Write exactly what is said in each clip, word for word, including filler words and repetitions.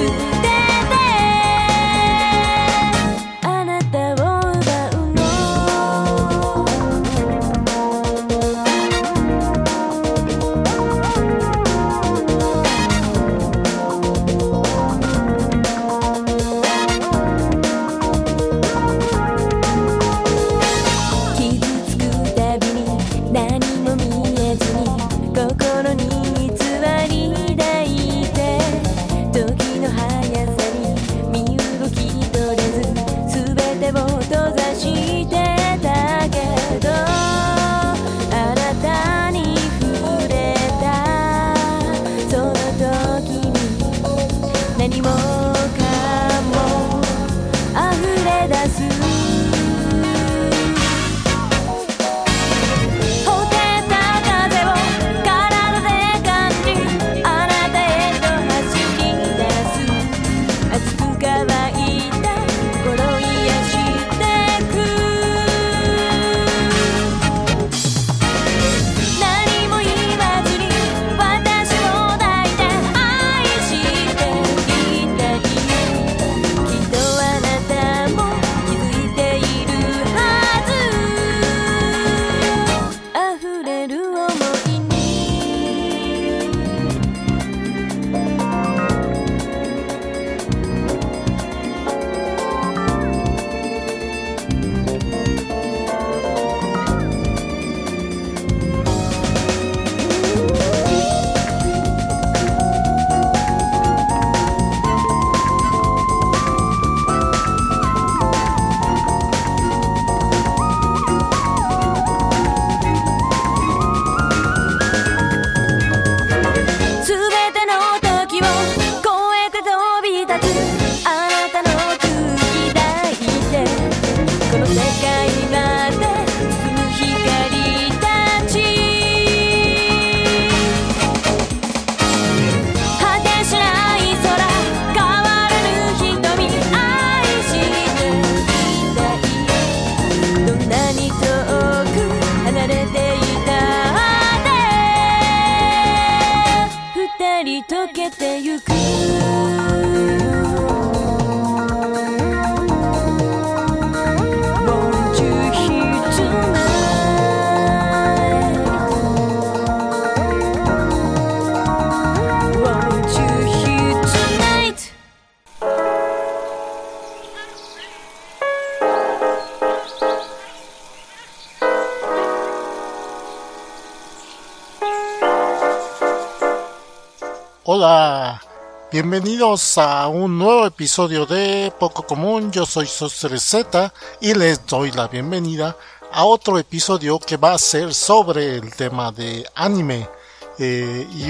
Hola, bienvenidos a un nuevo episodio de Poco Común. Yo soy Sostre Z y les doy la bienvenida a otro episodio que va a ser sobre el tema de anime eh, y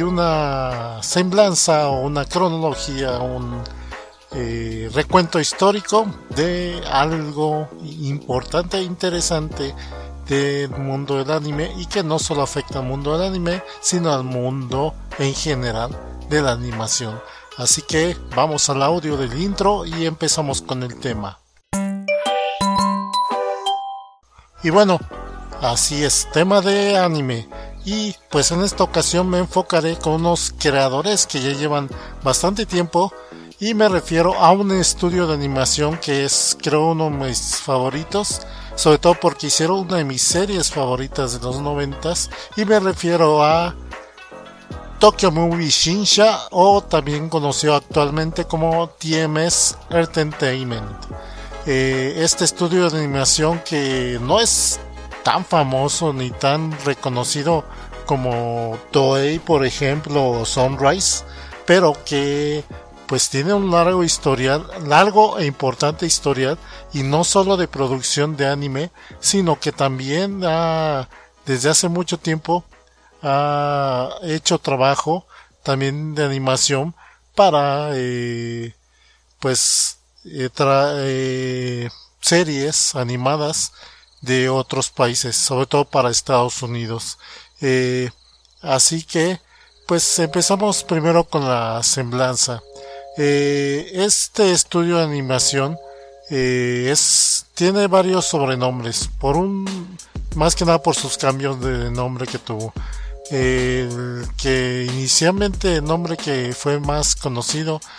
una semblanza o una cronología, un eh, recuento histórico de algo importante e interesante del mundo del anime, y que no solo afecta al mundo del anime, sino al mundo en general de la animación. Así que vamos al audio del intro y empezamos con el tema. Y bueno, así es, tema de anime. Y pues en esta ocasión me enfocaré con unos creadores que ya llevan bastante tiempo, y me refiero a un estudio de animación que es, creo, uno de mis favoritos, sobre todo porque hicieron una de mis series favoritas de los noventas, y me refiero a Tokyo Movie Shinsha, o también conocido actualmente como T M S Entertainment. Eh, este estudio de animación, que no es tan famoso ni tan reconocido como Toei, por ejemplo, o Sunrise, pero que pues tiene un largo historial, largo e importante historial, y no solo de producción de anime, sino que también ha, desde hace mucho tiempo ha hecho trabajo también de animación para eh, pues eh, tra- eh, series animadas de otros países, sobre todo para Estados Unidos. Eh, así que pues empezamos primero con la semblanza. Eh, este estudio de animación eh, es tiene varios sobrenombres, por un más que nada por sus cambios de nombre que tuvo. El que inicialmente el nombre que fue más conocido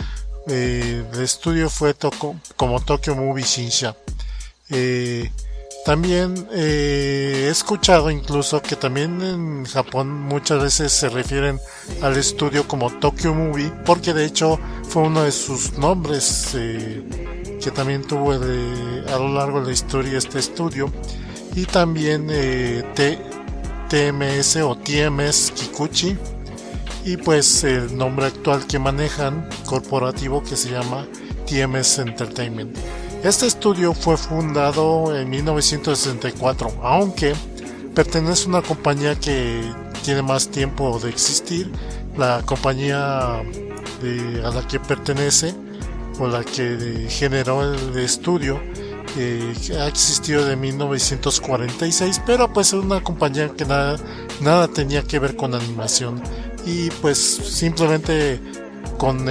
eh, el estudio fue Toko, como Tokyo Movie Shinsha. Eh, también eh, he escuchado incluso que también en Japón muchas veces se refieren al estudio como Tokyo Movie, porque de hecho fue uno de sus nombres eh, que también tuvo de, a lo largo de la historia este estudio. Y también eh, T, TMS o T M S Kikuchi, y pues el nombre actual que manejan corporativo, que se llama T M S Entertainment. Este estudio fue fundado en mil novecientos sesenta y cuatro, aunque pertenece a una compañía que tiene más tiempo de existir. La compañía de, a la que pertenece, o la que generó el estudio, eh, ha existido de mil novecientos cuarenta y seis, pero pues es una compañía que nada, nada tenía que ver con animación, y pues simplemente con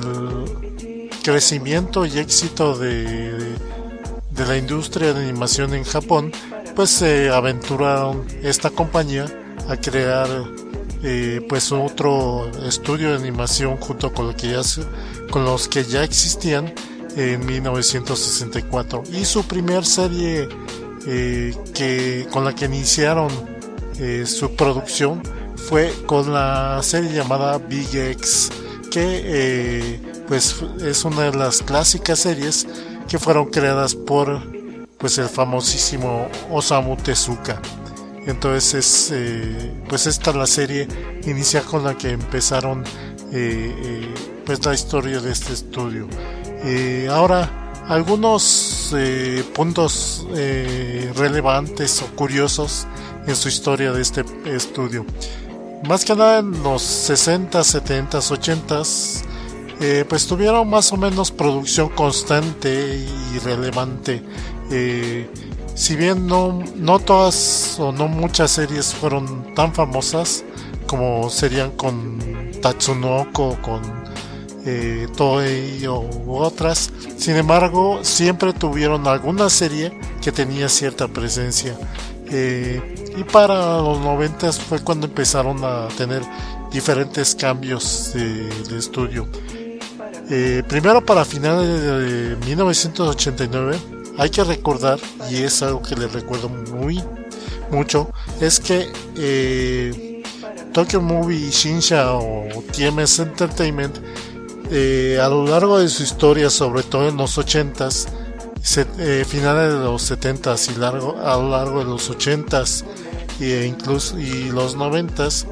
el crecimiento y éxito de, de, de la industria de animación en Japón, pues se aventuraron esta compañía a crear eh, pues otro estudio de animación junto con, lo que ya, con los que ya existían en mil novecientos sesenta y cuatro, y su primer serie eh, que con la que iniciaron eh, su producción fue con la serie llamada Big X, que eh, pues es una de las clásicas series que fueron creadas por pues el famosísimo Osamu Tezuka. Entonces es, eh, pues esta es la serie inicial con la que empezaron eh, eh, pues la historia de este estudio. Eh, ahora, algunos eh, puntos eh, relevantes o curiosos en su historia de este estudio. Más que nada en los sesenta, setenta, ochenta, eh, pues tuvieron más o menos producción constante y relevante. Eh, si bien no, no todas o no muchas series fueron tan famosas como serían con Tatsunoko, con eh, Toei o u otras, sin embargo siempre tuvieron alguna serie que tenía cierta presencia. Eh, y para los noventas fue cuando empezaron a tener diferentes cambios de, de estudio. Eh, primero, para finales de mil novecientos ochenta y nueve, hay que recordar, y es algo que les recuerdo muy mucho, es que eh, Tokyo Movie Shinsha o T M S Entertainment, eh, a lo largo de su historia, sobre todo en los ochentas, se, eh, finales de los setentas y largo, a lo largo de los ochentas e incluso y los noventas,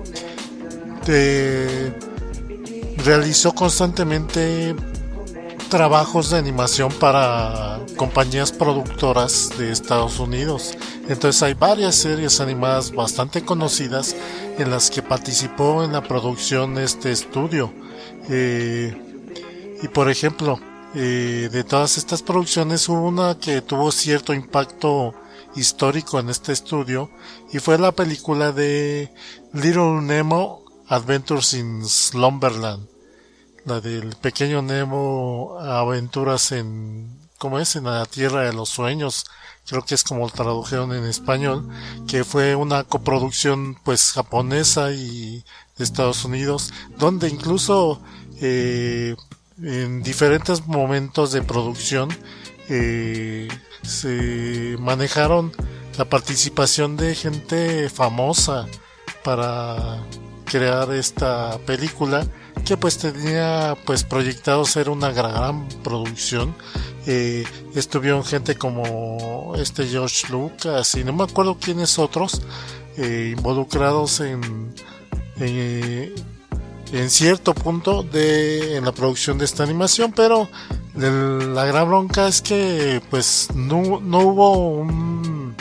eh, realizó constantemente trabajos de animación para compañías productoras de Estados Unidos. Entonces hay varias series animadas bastante conocidas en las que participó en la producción de este estudio. Eh, y por ejemplo, eh, de todas estas producciones hubo una que tuvo cierto impacto histórico en este estudio, y fue la película de Little Nemo Adventures in Slumberland, la del pequeño Nemo aventuras en, ¿cómo es? En la tierra de los sueños, creo que es como lo tradujeron en español, que fue una coproducción pues japonesa y de Estados Unidos, donde incluso eh, en diferentes momentos de producción eh, se manejaron la participación de gente famosa para crear esta película, que pues tenía pues proyectado ser una gran producción. Eh, estuvieron gente como este George Lucas y no me acuerdo quiénes otros eh, involucrados en, en en cierto punto de en la producción de esta animación, pero la gran bronca es que pues no, no hubo un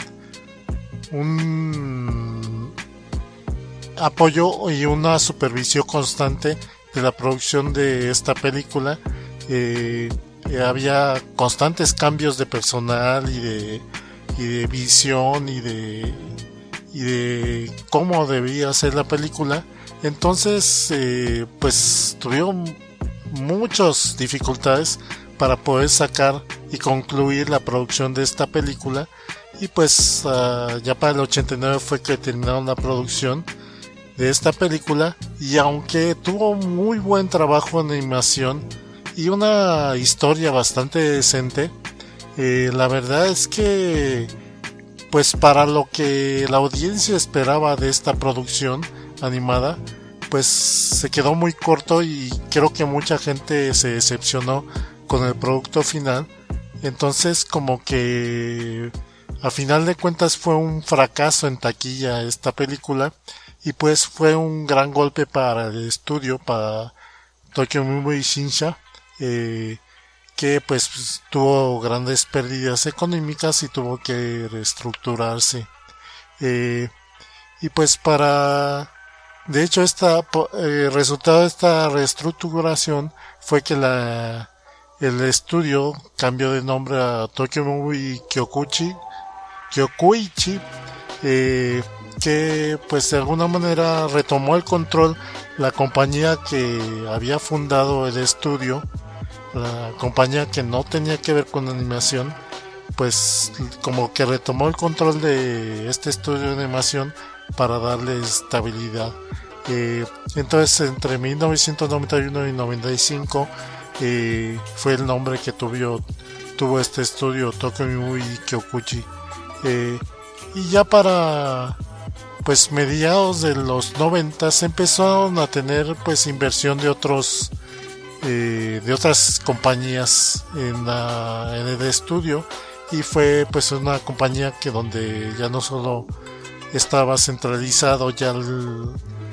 un apoyo y una supervisión constante de la producción de esta película. Eh, había constantes cambios de personal y de y de visión y de y de cómo debía ser la película. Entonces eh, pues tuvieron muchas dificultades para poder sacar y concluir la producción de esta película, y pues uh, ya para el ochenta y nueve fue que terminaron la producción de esta película, y aunque tuvo muy buen trabajo en animación y una historia bastante decente. Eh, la verdad es que pues para lo que la audiencia esperaba de esta producción animada, pues se quedó muy corto y creo que mucha gente se decepcionó con el producto final. Entonces como que a final de cuentas fue un fracaso en taquilla esta película, y pues fue un gran golpe para el estudio, para Tokyo Movie Shinsha, eh, que pues tuvo grandes pérdidas económicas y tuvo que reestructurarse. Eh, y pues para... De hecho, esta, el eh, resultado de esta reestructuración fue que la, el estudio cambió de nombre a Tokyo Movie Kyokuchi, Kyokuichi, eh, que pues de alguna manera retomó el control la compañía que había fundado el estudio, la compañía que no tenía que ver con animación, pues como que retomó el control de este estudio de animación para darle estabilidad. Eh, entonces entre mil novecientos noventa y uno y noventa y cinco eh, fue el nombre que tuvo, tuvo este estudio, Tokyo Movie Kyokuchi. Eh, y ya para pues mediados de los noventas empezaron a tener pues inversión de otros eh, de otras compañías en, la, en el estudio, y fue pues una compañía que donde ya no solo estaba centralizado ya el,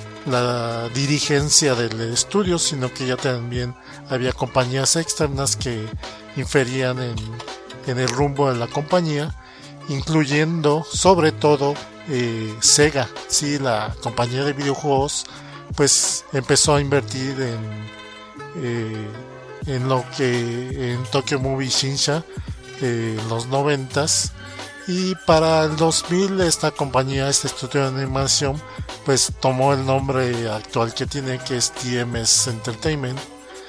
la dirigencia del estudio, sino que ya también había compañías externas que inferían en, en el rumbo de la compañía, incluyendo sobre todo eh, Sega. Sí, la compañía de videojuegos pues empezó a invertir en eh, en lo que en Tokyo Movie Shinsha eh, en los noventas. Y para el dos mil esta compañía, este estudio de animación, pues tomó el nombre actual que tiene, que es T M S Entertainment.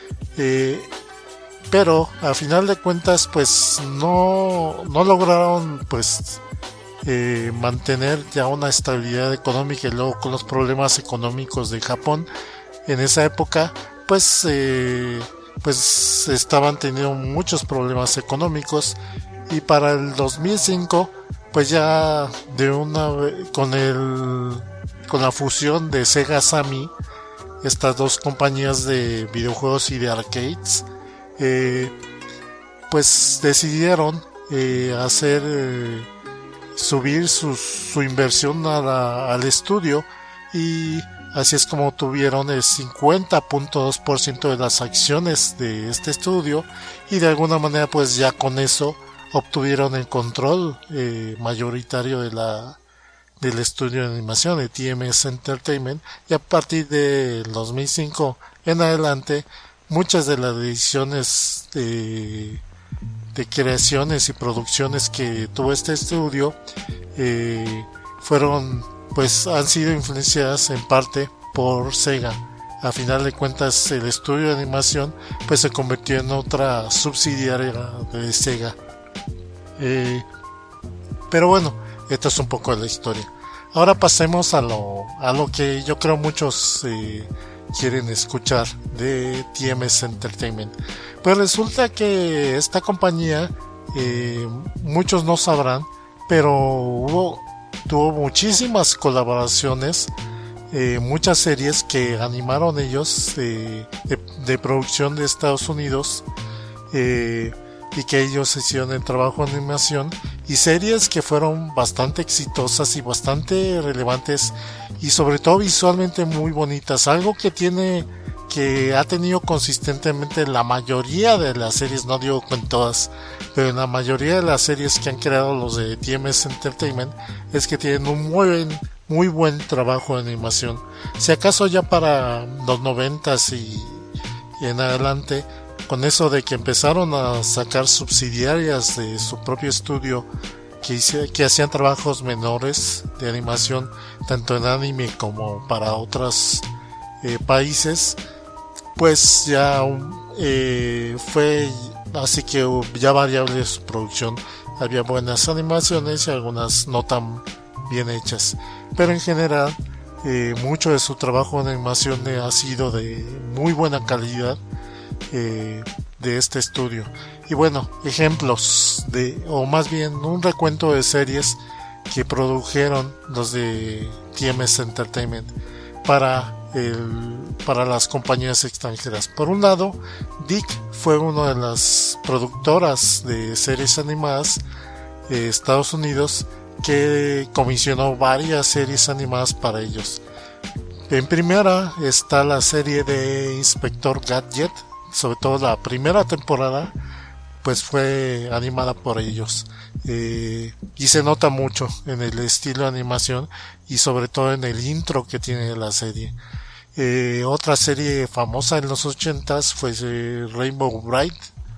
Eh, pero a final de cuentas pues no, no lograron pues eh, mantener ya una estabilidad económica, y luego con los problemas económicos de Japón en esa época pues eh, pues estaban teniendo muchos problemas económicos. Y para el dos mil cinco pues ya de una con el con la fusión de Sega Sammy, estas dos compañías de videojuegos y de arcades, eh, pues decidieron eh, hacer eh, subir su, su inversión a la, al estudio, y así es como tuvieron el cincuenta punto dos por ciento de las acciones de este estudio, y de alguna manera pues ya con eso obtuvieron el control eh, mayoritario de la del estudio de animación de T M S Entertainment. Y a partir del dos mil cinco en adelante muchas de las decisiones de, de creaciones y producciones que tuvo este estudio eh, fueron pues han sido influenciadas en parte por Sega. A final de cuentas el estudio de animación pues se convirtió en otra subsidiaria de Sega. Eh, pero bueno, esto es un poco de la historia. Ahora pasemos a lo, a lo que yo creo muchos eh, quieren escuchar de T M S Entertainment. Pues resulta que esta compañía, eh, muchos no sabrán, pero hubo, tuvo muchísimas colaboraciones, eh, muchas series que animaron ellos eh, de, de producción de Estados Unidos, eh, y que ellos hicieron el trabajo de animación, y series que fueron bastante exitosas y bastante relevantes, y sobre todo visualmente muy bonitas, algo que tiene que ha tenido consistentemente la mayoría de las series, no digo con todas, pero en la mayoría de las series que han creado los de T M S Entertainment, es que tienen un muy buen, muy buen trabajo de animación. Si acaso ya para los noventas y, y en adelante, con eso de que empezaron a sacar subsidiarias de su propio estudio que, hice, que hacían trabajos menores de animación tanto en anime como para otros eh, países, pues ya eh, fue así que ya variable su producción. Había buenas animaciones y algunas no tan bien hechas, pero en general eh, mucho de su trabajo de animación ha sido de muy buena calidad. eh, de este estudio. Y bueno, ejemplos de, o más bien un recuento de series que produjeron los de T M S Entertainment para el, para las compañías extranjeras. Por un lado, Dick fue una de las productoras de series animadas de Estados Unidos que comisionó varias series animadas para ellos. En primera está la serie de Inspector Gadget, sobre todo la primera temporada, pues fue animada por ellos. Eh, y se nota mucho en el estilo de animación y sobre todo en el intro que tiene la serie. Eh, otra serie famosa en los ochentas fue eh, Rainbow Bright,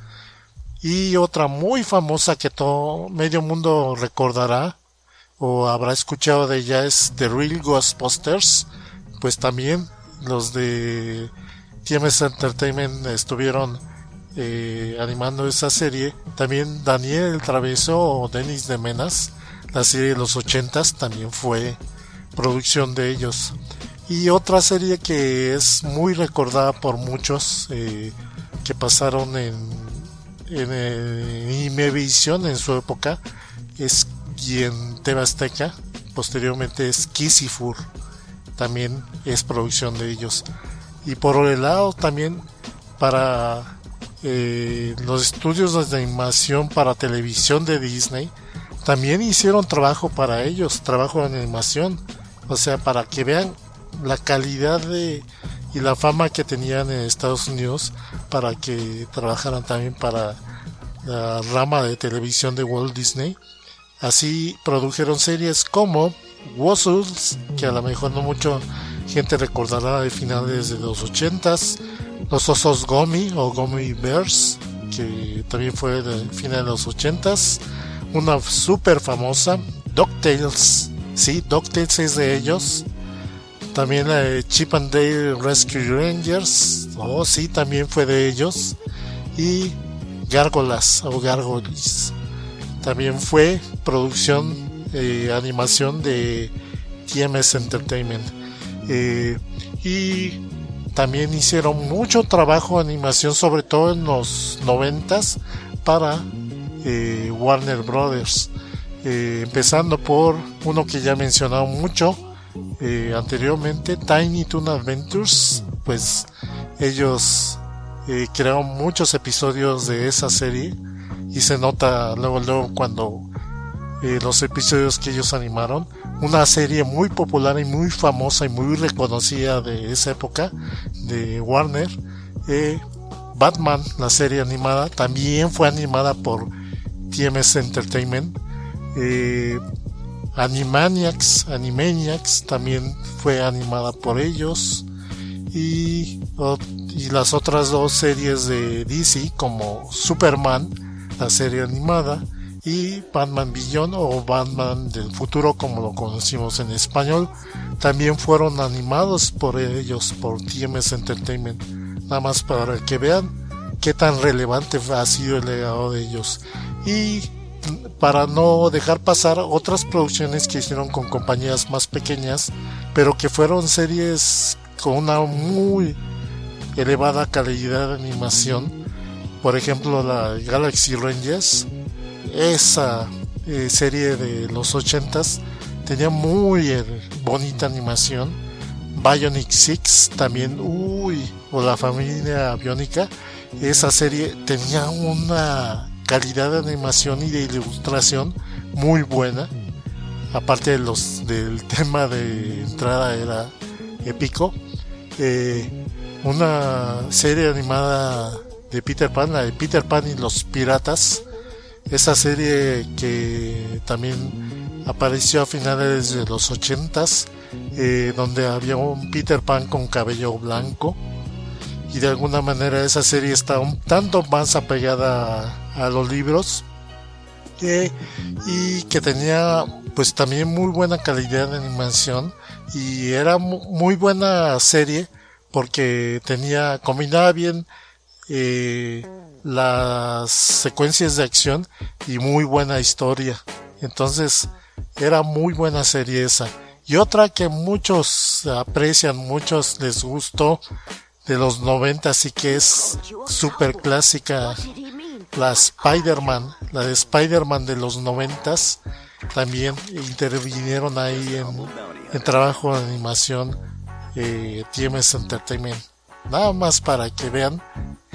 y otra muy famosa que todo medio mundo recordará o habrá escuchado de ella es The Real Ghostbusters. Pues también los de T M S Entertainment estuvieron eh, animando esa serie. También Daniel el Travieso o Dennis de Menas, la serie de los ochentas, también fue producción de ellos. Y otra serie que es muy recordada por muchos, eh, que pasaron en, en, en Imevisión en su época, es, y en T V Azteca posteriormente, es Kisifur, también es producción de ellos. Y por el lado también para eh, los estudios de animación para televisión de Disney, también hicieron trabajo para ellos, trabajo de animación, o sea, para que vean la calidad de y la fama que tenían en Estados Unidos, para que trabajaran también para la rama de televisión de Walt Disney. Así produjeron series como Wuzzles, que a lo mejor no mucha gente recordará de finales de los ochentas, Los Osos Gummy o Gummy Bears, que también fue de finales de los ochentas, una super famosa, DuckTales, sí, DuckTales es de ellos. También la de Chip and Dale Rescue Rangers, oh sí, también fue de ellos. Y Gárgolas o Gargoyles, también fue producción, eh, animación de T M S Entertainment. Eh, y también hicieron mucho trabajo de animación, sobre todo en los noventas, para eh, Warner Brothers. Eh, empezando por uno que ya he mencionado mucho eh, anteriormente, Tiny Toon Adventures. Pues ellos eh, crearon muchos episodios de esa serie y se nota luego luego cuando eh, los episodios que ellos animaron. Una serie muy popular y muy famosa y muy reconocida de esa época de Warner. eh, Batman, la serie animada, también fue animada por T M S Entertainment. eh, Animaniacs, Animaniacs también fue animada por ellos. Y, y las otras dos series de D C, como Superman, la serie animada, y Batman Beyond o Batman del futuro, como lo conocimos en español, también fueron animados por ellos, por T M S Entertainment. Nada más para que vean qué tan relevante ha sido el legado de ellos. Y para no dejar pasar otras producciones que hicieron con compañías más pequeñas, pero que fueron series con una muy elevada calidad de animación. Por ejemplo, la Galaxy Rangers, esa eh, serie de los ochentas, tenía muy eh, bonita animación. Bionic Six también, uy, o la familia Biónica, esa serie tenía una calidad de animación y de ilustración muy buena. Aparte de los del tema de entrada era épico. Eh, una serie animada de Peter Pan, la de Peter Pan y los Piratas, esa serie que también apareció a finales de los ochentas, eh, donde había un Peter Pan con cabello blanco, y de alguna manera esa serie está un tanto más apegada a, a los libros, eh, y que tenía pues también muy buena calidad de animación, y era muy buena serie porque tenía, combinaba bien eh, las secuencias de acción y muy buena historia. Entonces era muy buena serie esa. Y otra que muchos aprecian, muchos les gustó, de los noventa, así que es súper clásica. La Spider-Man, la de Spider-Man de los noventas, también intervinieron ahí en, en trabajo de animación eh, T M S Entertainment. Nada más para que vean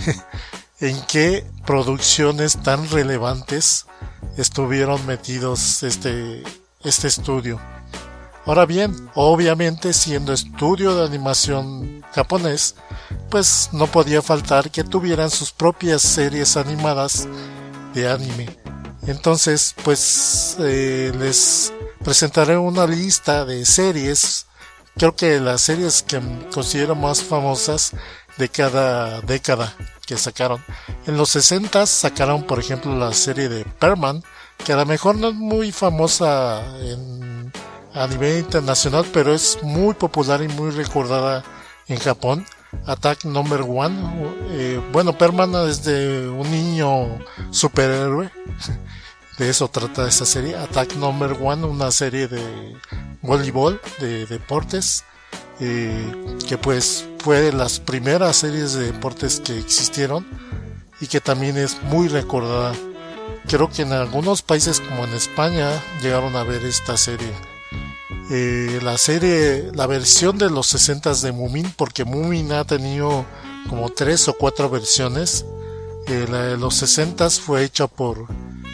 en qué producciones tan relevantes estuvieron metidos este, este estudio. Ahora bien, obviamente siendo estudio de animación japonés, pues no podía faltar que tuvieran sus propias series animadas de anime. Entonces, pues eh, les presentaré una lista de series, creo que las series que considero más famosas de cada década que sacaron. En los sesentas sacaron, por ejemplo, la serie de Perman, que a lo mejor no es muy famosa en a nivel internacional, pero es muy popular y muy recordada en Japón. Attack Number One. Eh, bueno, Perman es de un niño superhéroe. De eso trata esta serie. Attack Number One, una serie de voleibol, de deportes, eh, que pues fue de las primeras series de deportes que existieron y que también es muy recordada. Creo que en algunos países como en España llegaron a ver esta serie. Eh, la serie, la versión de los sesentas de Moomin, porque Moomin ha tenido como tres o cuatro versiones. Eh, la de los sesentas fue hecha por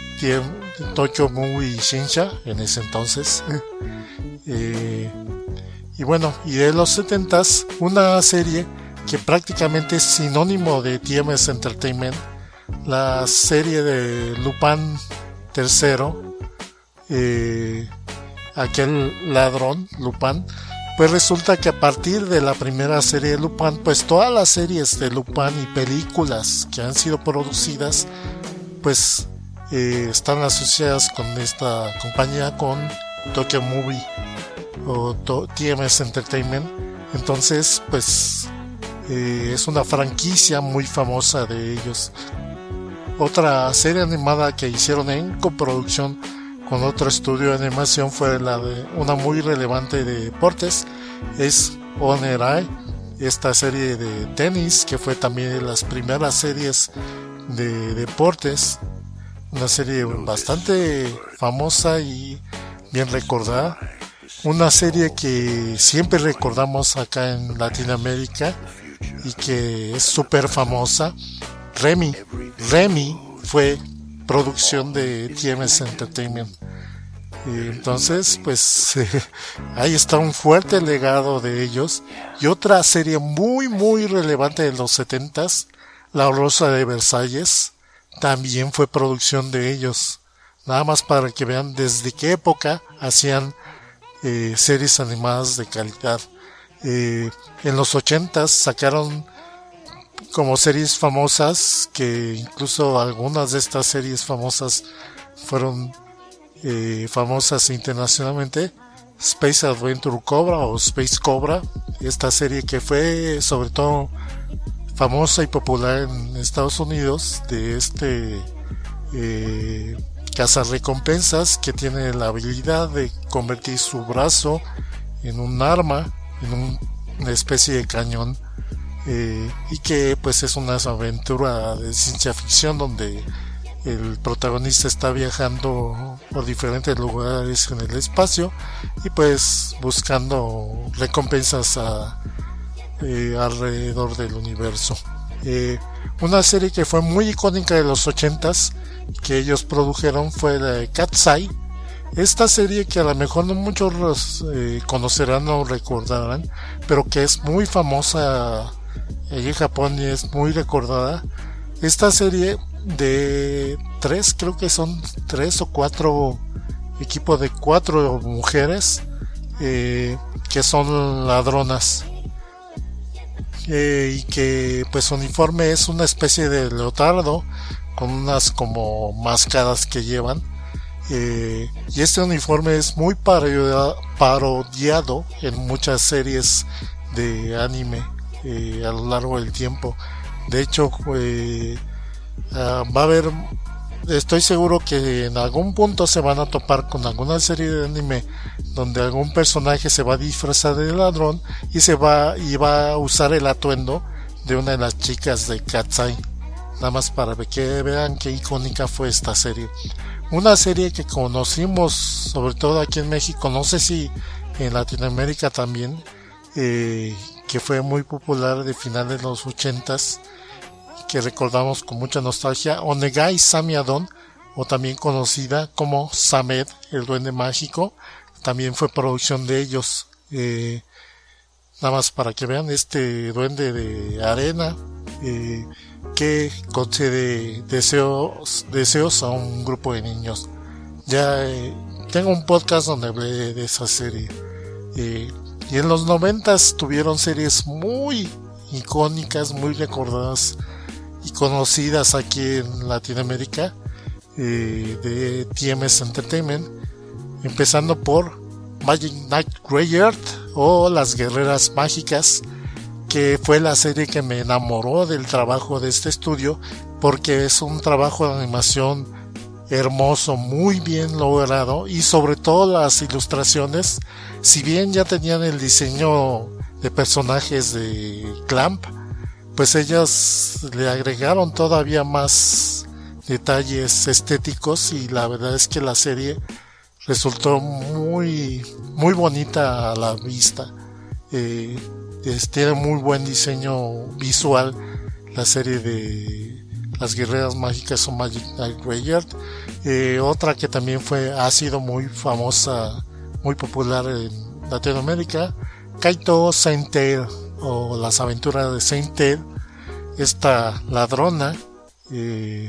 Tokyo Movie Shinsha en ese entonces. eh, y bueno, y de los setentas, una serie que prácticamente es sinónimo de T M S Entertainment, la serie de Lupin tercero, eh, aquel ladrón Lupin. Pues resulta que a partir de la primera serie de Lupin, pues todas las series de Lupin y películas que han sido producidas, pues eh, están asociadas con esta compañía, con Tokyo Movie o T M S Entertainment. Entonces, pues eh, es una franquicia muy famosa de ellos. Otra serie animada que hicieron en coproducción con otro estudio de animación fue la de una muy relevante de deportes, es Onerai, esta serie de tenis que fue también de las primeras series de deportes, una serie bastante famosa y bien recordada, una serie que siempre recordamos acá en Latinoamérica y que es súper famosa. Remy, Remy fue producción de T M S Entertainment. Y entonces, pues eh, ahí está un fuerte legado de ellos. Y otra serie muy muy relevante de los setentas, La Rosa de Versalles, también fue producción de ellos. Nada más para que vean desde qué época hacían eh, series animadas de calidad. Eh, en los ochentas sacaron como series famosas, que incluso algunas de estas series famosas fueron eh, famosas internacionalmente. Space Adventure Cobra o Space Cobra, esta serie que fue sobre todo famosa y popular en Estados Unidos, de este eh, cazarrecompensas que tiene la habilidad de convertir su brazo en un arma, en un, una especie de cañón. Eh, y que pues es una aventura de ciencia ficción donde el protagonista está viajando por diferentes lugares en el espacio y pues buscando recompensas a, eh, alrededor del universo. Eh, una serie que fue muy icónica de los ochentas que ellos produjeron fue la de Cat's Eye. Esta serie que a lo mejor no muchos eh, conocerán o recordarán, pero que es muy famosa allí en Japón y es muy recordada. Esta serie de tres, creo que son tres o cuatro equipos de cuatro mujeres eh, que son ladronas, eh, y que pues su uniforme es una especie de leotardo con unas como máscaras que llevan, eh, y este uniforme es muy parodia, parodiado en muchas series de anime Eh, a lo largo del tiempo. De hecho, eh, uh, va a haber, estoy seguro que en algún punto se van a topar con alguna serie de anime donde algún personaje se va a disfrazar de ladrón y se va y va a usar el atuendo de una de las chicas de Katseye. Nada más para que vean qué icónica fue esta serie. Una serie que conocimos sobre todo aquí en México, no sé si en Latinoamérica también, eh, que fue muy popular de finales de los ochentas, que recordamos con mucha nostalgia, Onegai Samiadon, o también conocida como Samed, el duende mágico, también fue producción de ellos. Eh, nada más para que vean este duende de arena, eh, que concede deseos, deseos a un grupo de niños. Ya eh, tengo un podcast donde hablé de esa serie. Eh, y en los noventas tuvieron series muy icónicas, muy recordadas y conocidas aquí en Latinoamérica, eh, de T M S Entertainment, empezando por Magic Knight Greyard o Las Guerreras Mágicas, que fue la serie que me enamoró del trabajo de este estudio, porque es un trabajo de animación hermoso, muy bien logrado, y sobre todo las ilustraciones, si bien ya tenían el diseño de personajes de Clamp, pues ellas le agregaron todavía más detalles estéticos, y la verdad es que la serie resultó muy muy bonita a la vista. Eh, tiene muy buen diseño visual la serie de Las Guerreras Mágicas o Magic Knight Greyard. Eh, otra que también fue ha sido muy famosa, muy popular en Latinoamérica, Kaito Saint Tail o Las Aventuras de Saint Tail, esta ladrona, eh,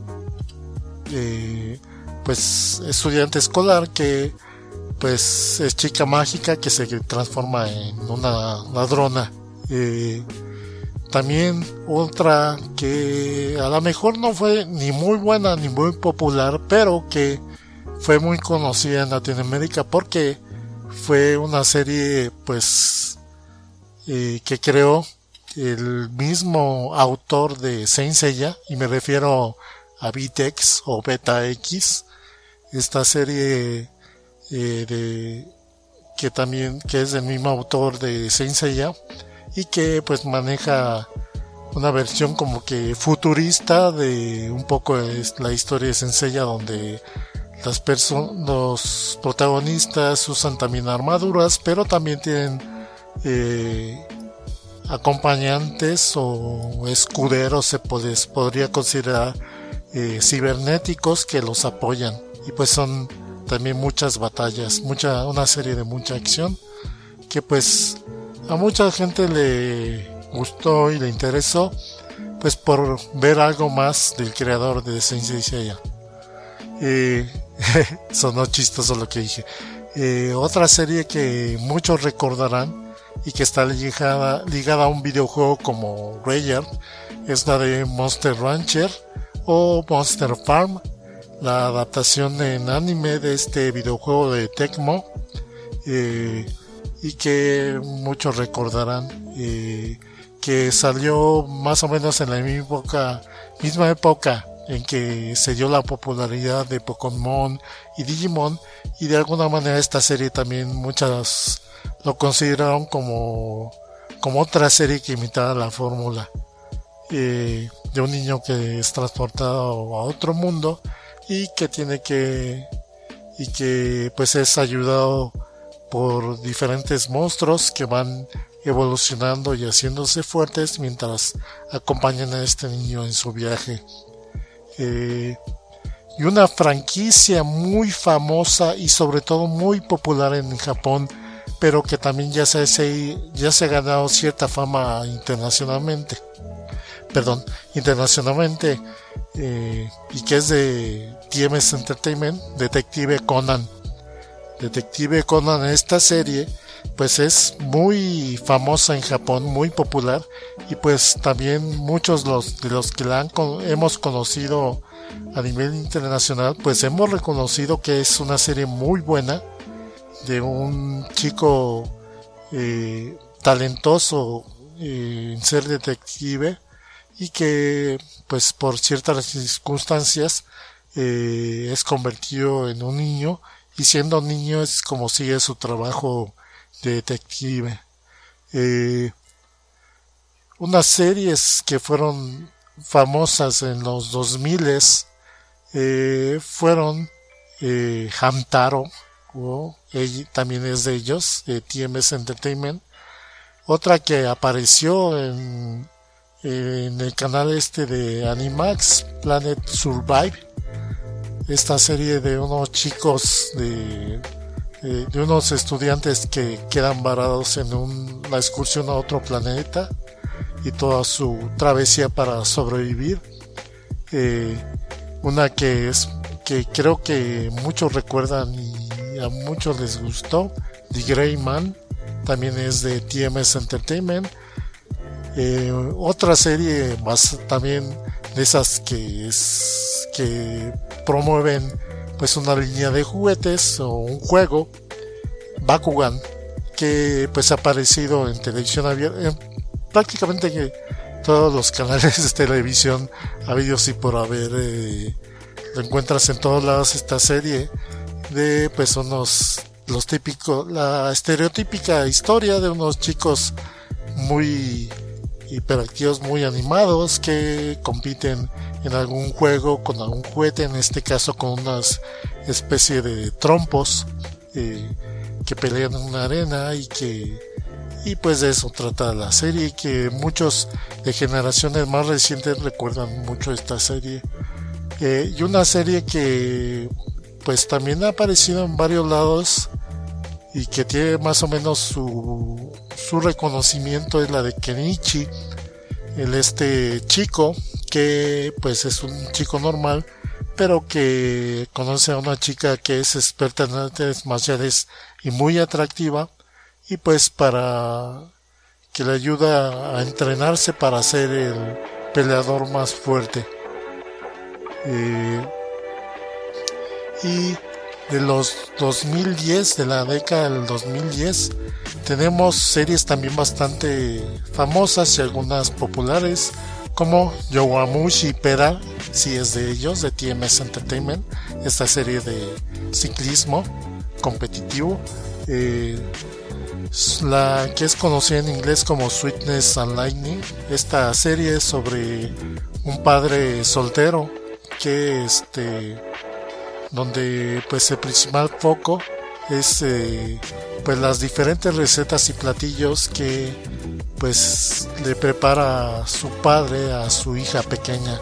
eh, pues estudiante escolar que pues es chica mágica que se transforma en una ladrona. Eh, también otra que a lo mejor no fue ni muy buena ni muy popular, pero que fue muy conocida en Latinoamérica porque fue una serie pues eh, que creó el mismo autor de Saint Seiya, y me refiero a Vitex o Beta X, esta serie eh, de que también que es del mismo autor de Saint Seiya, y que pues maneja una versión como que futurista de un poco es la historia de Saint Seiya, donde las perso- los protagonistas usan también armaduras, pero también tienen eh, acompañantes o escuderos, se pod- podría considerar eh, cibernéticos, que los apoyan, y pues son también muchas batallas, mucha una serie de mucha acción que pues a mucha gente le gustó y le interesó, pues por ver algo más del creador de Saint Seiya. Eh, sonó chistoso lo que dije. Eh, otra serie que muchos recordarán y que está ligada, ligada a un videojuego como Greyard es la de Monster Rancher o Monster Farm, la adaptación en anime de este videojuego de Tecmo, eh, y que muchos recordarán, eh, que salió más o menos en la misma época, misma época en que se dio la popularidad de Pokémon y Digimon, y de alguna manera esta serie también muchas lo consideraron como, como otra serie que imitaba la fórmula eh, de un niño que es transportado a otro mundo y que tiene que y que pues es ayudado por diferentes monstruos que van evolucionando y haciéndose fuertes mientras acompañan a este niño en su viaje. Eh, y una franquicia muy famosa y sobre todo muy popular en Japón, pero que también ya se, se, ya se ha ganado cierta fama internacionalmente, perdón, internacionalmente, eh, y que es de T M S Entertainment, Detective Conan. Detective Conan, esta serie pues es muy famosa en Japón, muy popular, y pues también muchos los, de los que la han, hemos conocido a nivel internacional, pues hemos reconocido que es una serie muy buena de un chico eh, talentoso eh, en ser detective, y que pues por ciertas circunstancias eh, es convertido en un niño, y siendo niño es como sigue su trabajo de detective. Eh, unas series que fueron famosas en los dos mil eh, fueron eh, Hamtaro, oh, ella, también es de ellos, de T M S Entertainment. Otra que apareció en, en el canal este de Animax, Planet Survive, esta serie de unos chicos de, de, de unos estudiantes que quedan varados en un, la excursión a otro planeta y toda su travesía para sobrevivir. Eh, una que es que creo que muchos recuerdan y a muchos les gustó, The Gray Man, también es de T M S Entertainment. Eh, otra serie más también de esas que es que promueven pues una línea de juguetes o un juego, Bakugan, que pues ha aparecido en televisión abierta, en prácticamente que todos los canales de televisión habidos y por haber. Eh, lo encuentras en todos lados esta serie de pues unos los típicos, la estereotípica historia de unos chicos muy hiperactivos, muy animados, que compiten en algún juego con algún juguete, en este caso con una especie de trompos eh, que pelean en una arena y que y pues de eso trata la serie, que muchos de generaciones más recientes recuerdan mucho esta serie. Eh, y una serie que pues también ha aparecido en varios lados y que tiene más o menos su, su reconocimiento, es la de Kenichi, el este chico que pues es un chico normal pero que conoce a una chica que es experta en artes marciales y muy atractiva, y pues para que le ayuda a entrenarse para ser el peleador más fuerte. Eh, y de los dos mil diez, de la década del dos mil diez, tenemos series también bastante famosas y algunas populares, como Yowamushi Pera, si es de ellos, de T M S Entertainment, esta serie de ciclismo competitivo, eh, la que es conocida en inglés como Sweetness and Lightning. Esta serie es sobre un padre soltero que este donde pues el principal foco es eh, pues las diferentes recetas y platillos que pues le prepara su padre a su hija pequeña,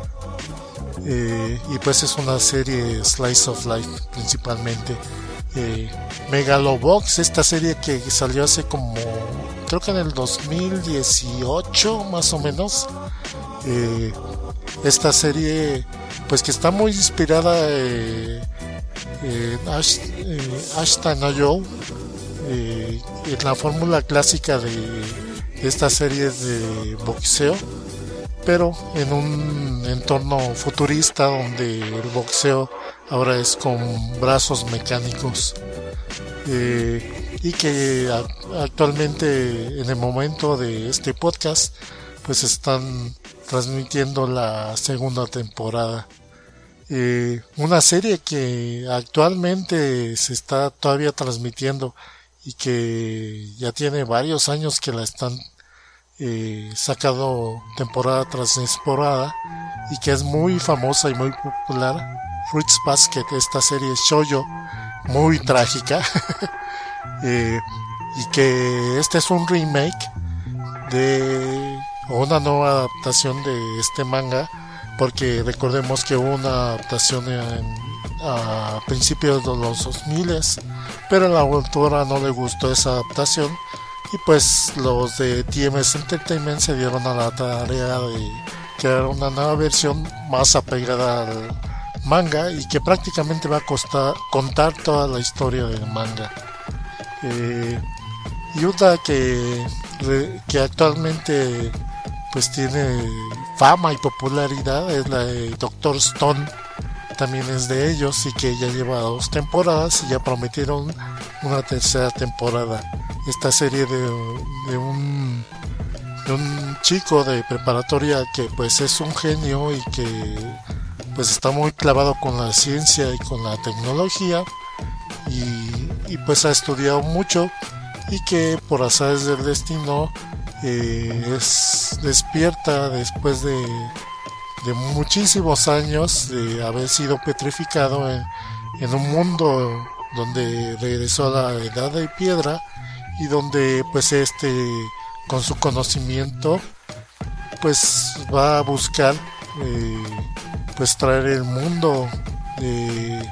eh, y pues es una serie slice of life principalmente. eh, Megalobox, esta serie que salió hace como creo que en el dos mil dieciocho más o menos, eh, esta serie pues que está muy inspirada eh, en Ash, eh, Ashton Oyo, eh, en la fórmula clásica de esta serie de boxeo, pero en un entorno futurista donde el boxeo ahora es con brazos mecánicos, eh, y que a, actualmente en el momento de este podcast pues están transmitiendo la segunda temporada. Eh, una serie que actualmente se está todavía transmitiendo y que ya tiene varios años que la están eh, sacando temporada tras temporada y que es muy famosa y muy popular, Fruits Basket, esta serie shoujo muy trágica, eh, y que este es un remake de o una nueva adaptación de este manga, porque recordemos que hubo una adaptación en, a principios de los dos mil, pero a la autora no le gustó esa adaptación y pues los de T M S Entertainment se dieron a la tarea de crear una nueva versión más apegada al manga y que prácticamente va a costar, contar toda la historia del manga. Eh, y una que, que actualmente pues tiene fama y popularidad es la de Doctor Stone, también es de ellos y que ya lleva dos temporadas y ya prometieron una tercera temporada. Esta serie de, de un de un chico de preparatoria que pues es un genio y que pues está muy clavado con la ciencia y con la tecnología y, y pues ha estudiado mucho y que por azares del destino eh, es despierta después de, de muchísimos años de haber sido petrificado en, en un mundo donde regresó a la edad de piedra y donde pues este con su conocimiento pues va a buscar eh, pues traer el mundo de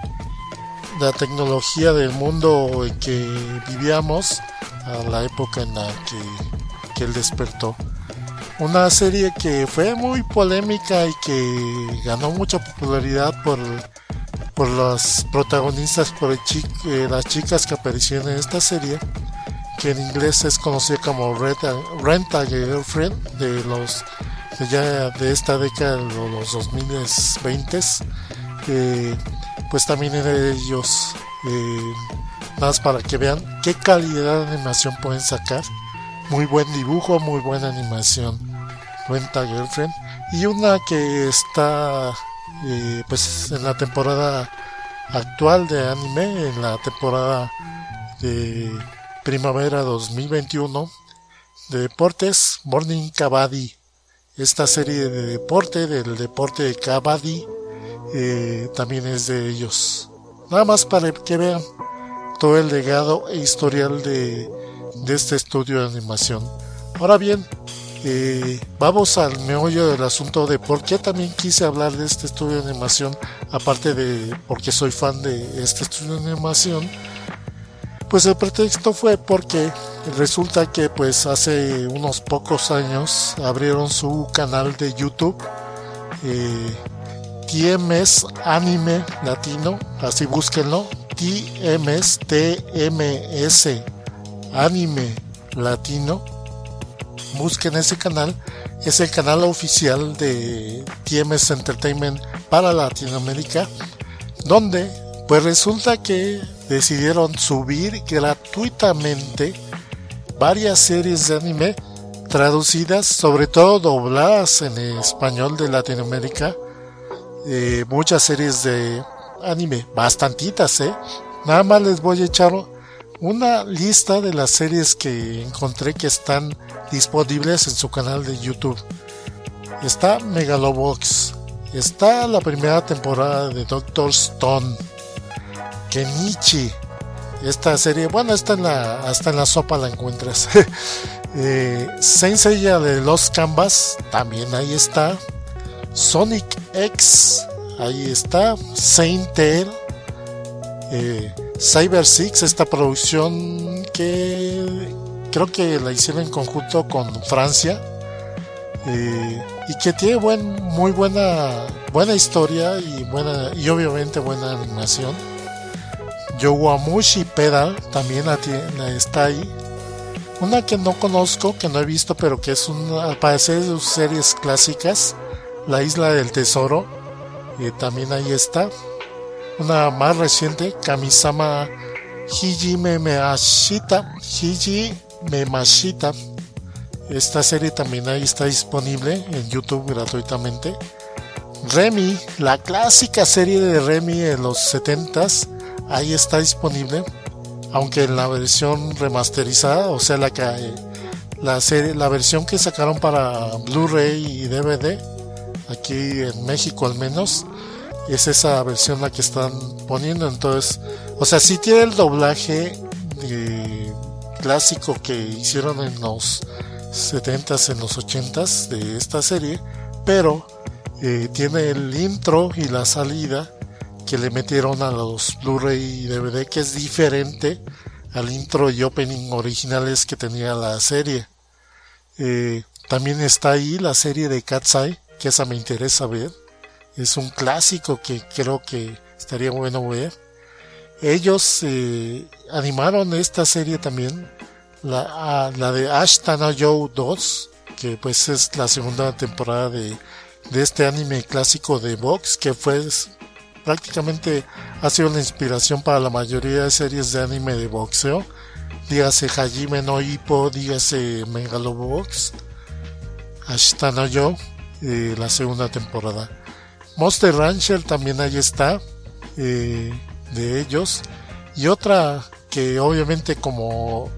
la tecnología del mundo en que vivíamos a la época en la que, que él despertó. Una serie que fue muy polémica y que ganó mucha popularidad por, por los protagonistas, por el chi, eh, las chicas que aparecieron en esta serie, que en inglés es conocida como Rent a, Rent a Girlfriend, de los de ya de esta década, de los dos mil veinte. Eh, pues también de ellos, eh, nada más para que vean qué calidad de animación pueden sacar. Muy buen dibujo, muy buena animación, Rent a Girlfriend. Y una que está eh, pues en la temporada actual de anime, en la temporada de primavera dos mil veintiuno, de deportes, Morning Kabaddi. Esta serie de deporte, del deporte de Kabaddi, eh, también es de ellos. Nada más para que vean todo el legado e historial de, de este estudio de animación. Ahora bien, eh, vamos al meollo del asunto de por qué también quise hablar de este estudio de animación, aparte de porque soy fan de este estudio de animación. Pues el pretexto fue porque resulta que pues hace unos pocos años abrieron su canal de YouTube, eh, T M S Anime Latino, así búsquenlo, T M S, T M S Anime Latino, busquen ese canal, es el canal oficial de T M S Entertainment para Latinoamérica, donde pues resulta que decidieron subir gratuitamente varias series de anime traducidas, sobre todo dobladas en español de Latinoamérica. Eh, muchas series de anime, bastantitas, eh. Nada más les voy a echar una lista de las series que encontré que están disponibles en su canal de YouTube. Está Megalobox, está la primera temporada de Doctor Stone, Kenichi, esta serie, bueno, está en la, hasta en la sopa la encuentras. eh, Saint Seiya de Lost Canvas, también ahí está. Sonic X, ahí está. Saint Tail, eh, Cyber Six, esta producción que creo que la hicieron en conjunto con Francia, eh, y que tiene buen, muy buena, buena historia y buena, y obviamente buena animación. Yowamushi Pedal también la tiene, está ahí. Una que no conozco, que no he visto, pero que es una, al parecer, de sus series clásicas, La Isla del Tesoro, eh, también ahí está. Una más reciente, Kamisama Hiji Memashita, Hiji Memashita. Esta serie también ahí está disponible en YouTube gratuitamente. Remy, la clásica serie de Remy de los setentas, ahí está disponible, aunque en la versión remasterizada, o sea, la que la serie, la versión que sacaron para Blu-ray y D V D, aquí en México al menos, es esa versión la que están poniendo. Entonces, o sea, sí tiene el doblaje de clásico que hicieron en los setentas, en los ochentas de esta serie, pero eh, tiene el intro y la salida que le metieron a los Blu-ray y D V D, que es diferente al intro y opening originales que tenía la serie. Eh, también está ahí la serie de Cat's Eye, que esa me interesa ver. Es un clásico que creo que estaría bueno ver. Ellos eh, animaron esta serie también, la, la de Ashita no Joe dos, que pues es la segunda temporada de, de este anime clásico de box, que fue prácticamente ha sido la inspiración para la mayoría de series de anime de boxeo, dígase Hajime no Ippo, dígase Megalobox, Ashita no Joe, eh, la segunda temporada. Monster Rancher también ahí está, eh, de ellos. Y otra que obviamente como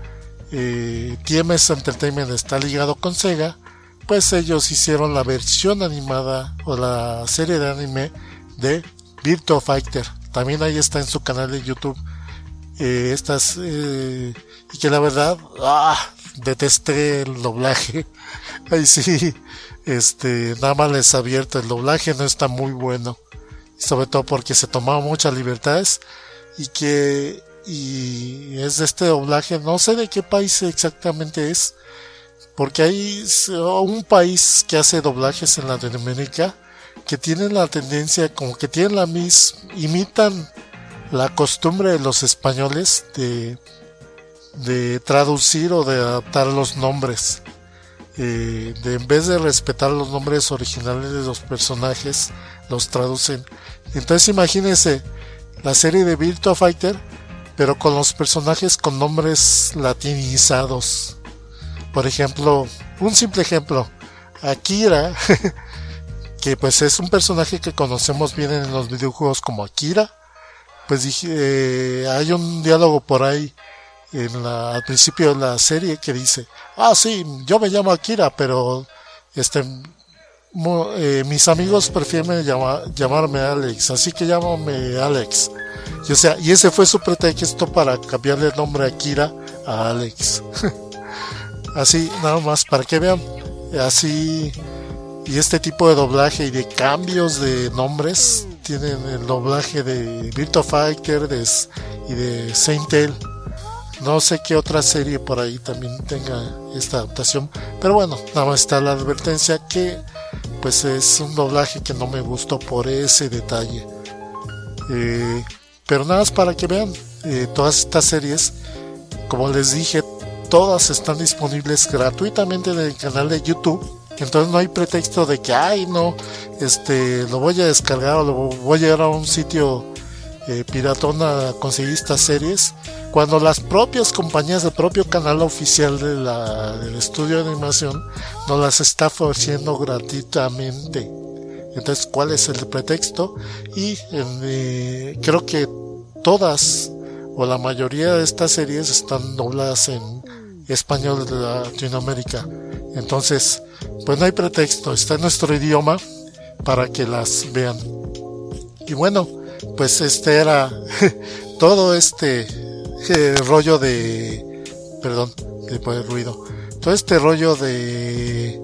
eh, T M S Entertainment está ligado con Sega, pues ellos hicieron la versión animada o la serie de anime de Virtua Fighter. También ahí está en su canal de YouTube. Eh, estas eh, y que la verdad ah, detesté el doblaje. Ahí sí, este, nada más les advierto, el doblaje no está muy bueno, sobre todo porque se tomaban muchas libertades y que y es de este doblaje, no sé de qué país exactamente es, porque hay un país que hace doblajes en Latinoamérica que tienen la tendencia, como que tienen la mis, imitan la costumbre de los españoles de, de traducir o de adaptar los nombres, eh, de en vez de respetar los nombres originales de los personajes, los traducen. Entonces imagínense la serie de Virtua Fighter, pero con los personajes con nombres latinizados. Por ejemplo, un simple ejemplo, Akira, que pues es un personaje que conocemos bien en los videojuegos como Akira. Pues dije, eh, hay un diálogo por ahí en la, al principio de la serie que dice, ah sí, yo me llamo Akira, pero este mo, eh, mis amigos prefieren llama, llamarme Alex, así que llámame Alex. Y, o sea, y ese fue su pretexto para cambiarle el nombre a Akira a Alex. Así, nada más, para que vean, así, y este tipo de doblaje y de cambios de nombres tienen el doblaje de Virtua Fighter de, y de Saint Tail. No sé qué otra serie por ahí también tenga esta adaptación, pero bueno, nada más está la advertencia que pues es un doblaje que no me gustó por ese detalle. Eh, pero nada más para que vean, eh, todas estas series, como les dije, todas están disponibles gratuitamente en el canal de YouTube. Entonces no hay pretexto de que, ay no, este, lo voy a descargar o lo voy a llevar a un sitio eh, piratón a conseguir estas series, cuando las propias compañías del propio canal oficial de la, del estudio de animación nos las está ofreciendo gratuitamente. Entonces, ¿cuál es el pretexto? Y eh, creo que todas o la mayoría de estas series están dobladas en español de Latinoamérica. Entonces, pues no hay pretexto, está en nuestro idioma para que las vean. Y bueno, pues este era todo este eh, rollo de, perdón, de poner ruido, todo este rollo de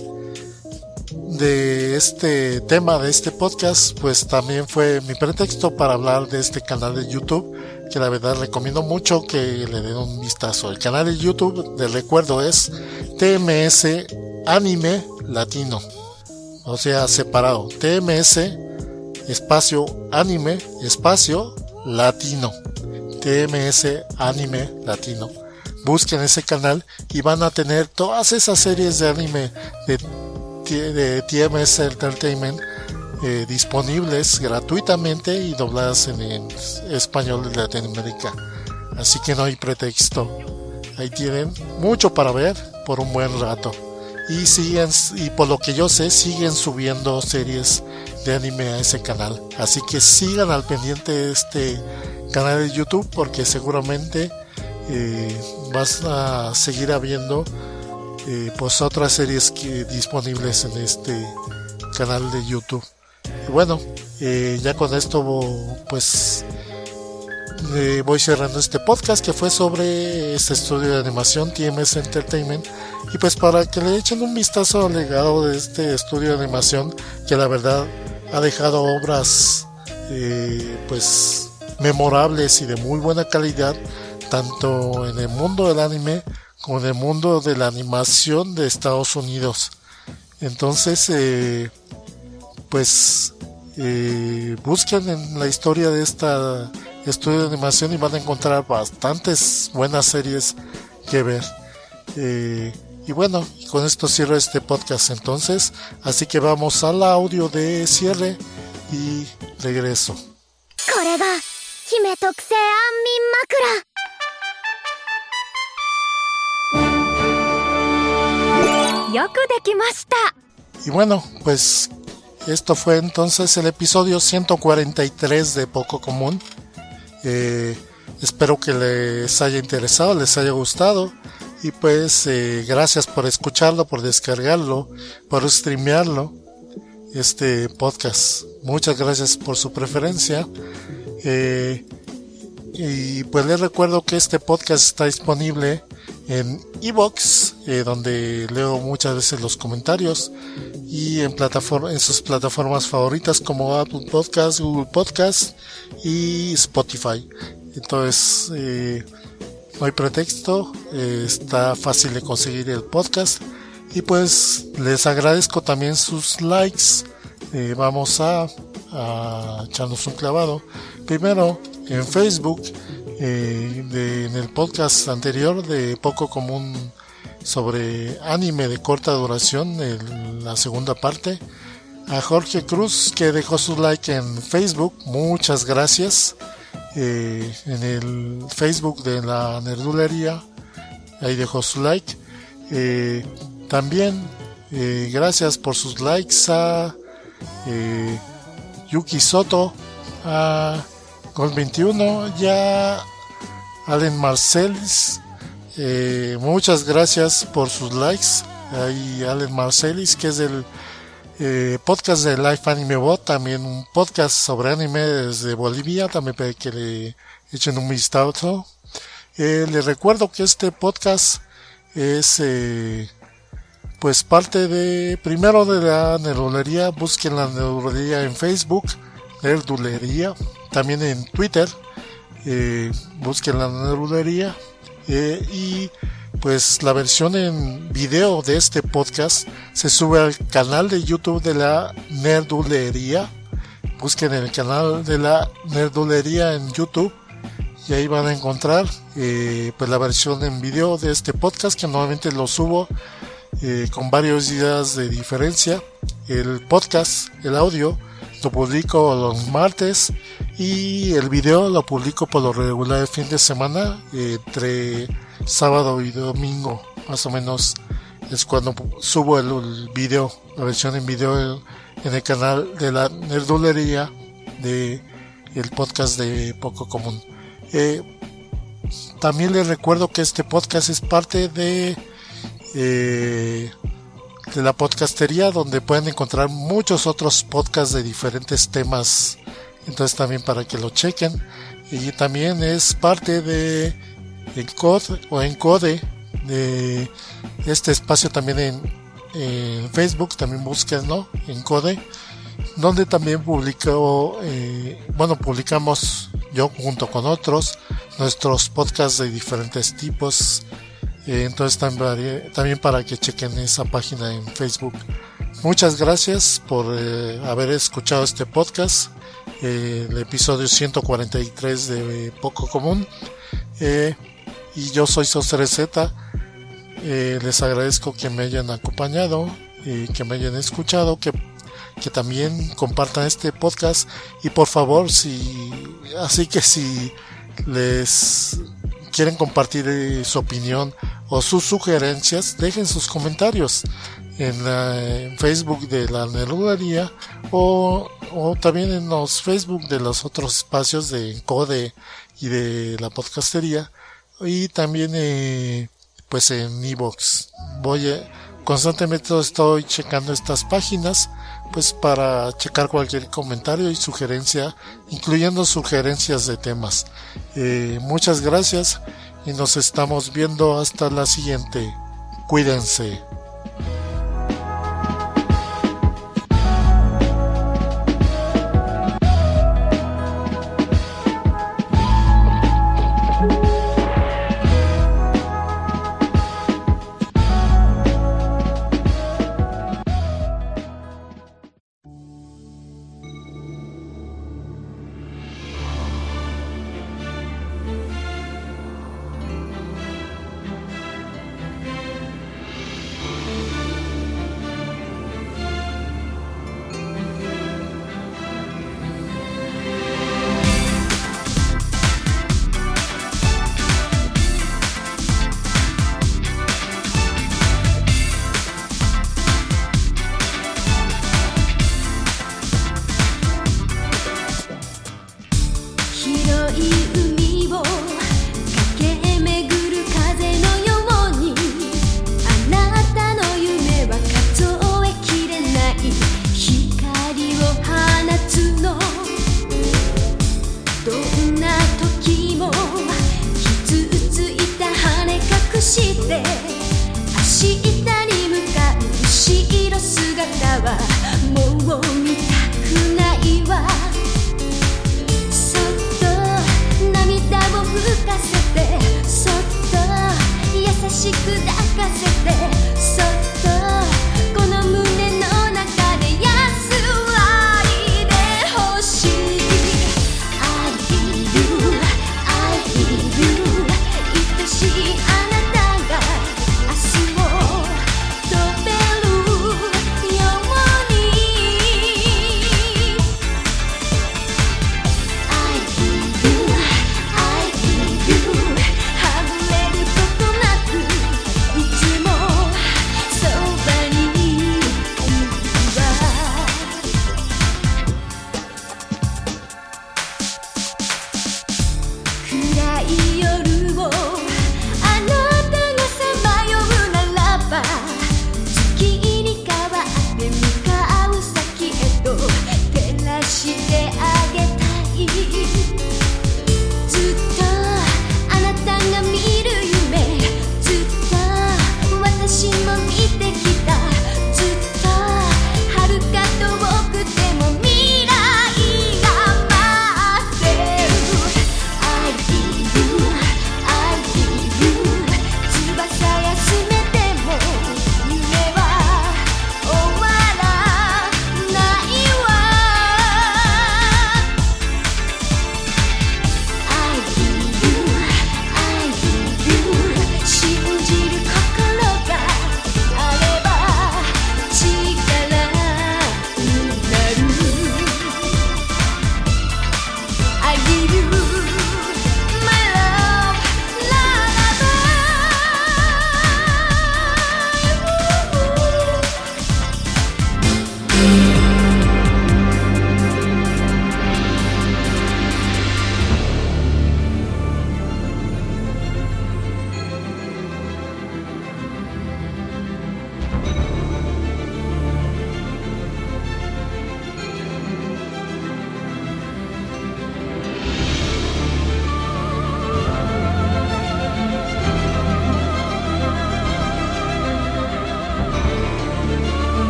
de este tema de este podcast, pues también fue mi pretexto para hablar de este canal de YouTube, que la verdad recomiendo mucho que le den un vistazo. El canal de YouTube, les recuerdo, es T M S Anime Latino, o sea, separado, T M S espacio anime espacio latino, T M S Anime Latino. Busquen ese canal y van a tener todas esas series de anime de, de T M S Entertainment eh, disponibles gratuitamente y dobladas en, en español de Latinoamérica. Así que no hay pretexto. Ahí tienen mucho para ver por un buen rato. Y siguen, y por lo que yo sé, siguen subiendo series de anime a ese canal. Así que sigan al pendiente de este canal de YouTube, porque seguramente eh, vas a seguir habiendo eh, pues otras series que, disponibles en este canal de YouTube. Y bueno, eh, ya con esto pues eh, voy cerrando este podcast que fue sobre este estudio de animación T M S Entertainment, y pues para que le echen un vistazo al legado de este estudio de animación, que la verdad ha dejado obras eh, pues memorables y de muy buena calidad, tanto en el mundo del anime como en el mundo de la animación de Estados Unidos. Entonces eh, pues eh, busquen en la historia de esta estudio de animación y van a encontrar bastantes buenas series que ver. Eh, y bueno, con esto cierro este podcast entonces, así que vamos al audio de cierre y regreso. Y bueno, pues esto fue entonces el episodio ciento cuarenta y tres de Poco Común. Eh, espero que les haya interesado, les haya gustado. Y pues eh, gracias por escucharlo, por descargarlo, por streamearlo, este podcast. Muchas gracias por su preferencia. Eh, y pues les recuerdo que este podcast está disponible en iVoox, eh, donde leo muchas veces los comentarios, y en plataforma, en sus plataformas favoritas como Apple Podcast, Google Podcast y Spotify. Entonces eh, no hay pretexto, eh, está fácil de conseguir el podcast, y pues les agradezco también sus likes. Eh, vamos a, a echarnos un clavado. Primero en Facebook, eh, de, en el podcast anterior de Poco Común sobre anime de corta duración, en la segunda parte, a Jorge Cruz, que dejó su like en Facebook. Muchas gracias. Eh, en el Facebook de la Nerdulería, ahí dejó su like. Eh, también eh, gracias por sus likes a eh, Yuki Soto, a Gol veintiuno y a Allen Marcelis. Eh, muchas gracias por sus likes. Ahí Allen Marcelis, que es el eh, podcast de Life Anime Bot, también un podcast sobre anime desde Bolivia, también para que le echen un vistazo. Eh, les recuerdo que este podcast es eh, pues parte de, primero, de la Nerdulería. Busquen la Nerdulería en Facebook, Nerdulería, también en Twitter, eh, busquen la Nerdulería. Eh, y pues la versión en video de este podcast se sube al canal de YouTube de la Nerdulería. Busquen el canal de la Nerdulería en YouTube y ahí van a encontrar eh, pues la versión en video de este podcast, que normalmente lo subo eh, con varios días de diferencia. El podcast, el audio, lo publico los martes, y el video lo publico por lo regular el fin de semana, eh, entre sábado y domingo, más o menos es cuando subo el, el video, la versión en video en el canal de la Nerdulería de el podcast de Poco Común. Eh, también les recuerdo que este podcast es parte de eh, de la podcastería, donde pueden encontrar muchos otros podcasts de diferentes temas, entonces también para que lo chequen. Y también es parte de Encode o Encode, de este espacio también en, en Facebook, también búsquenlo, Encode, donde también publico, eh, bueno, publicamos yo junto con otros nuestros podcasts de diferentes tipos. Eh, entonces también, también para que chequen esa página en Facebook. Muchas gracias por eh, haber escuchado este podcast, eh, el episodio ciento cuarenta y tres de Poco Común. Eh, y yo soy Sosterezeta. Eh, les agradezco que me hayan acompañado y que me hayan escuchado, que, que también compartan este podcast, y por favor, si así que si les quieren compartir eh, su opinión o sus sugerencias, dejen sus comentarios en, la, en Facebook de la Nerdulería, o, o también en los Facebook de los otros espacios de Encode y de la podcastería, y también eh, pues en iVoox. Voy a, constantemente estoy checando estas páginas, pues para checar cualquier comentario y sugerencia, incluyendo sugerencias de temas. Eh, muchas gracias y nos estamos viendo hasta la siguiente. Cuídense. はもう見たくないわ。そっと涙を拭かせて、そっと優しく抱かせて、そっとこの胸の中で安らいでほしい。 I feel you, I feel you 愛しいあなたが明日を飛べるように I feel you, I feel you はぐれることなくいつもそばにいるわ。暗い夜をあなたがさまようならば、月に変わって向かう先へと照らしてあげたい。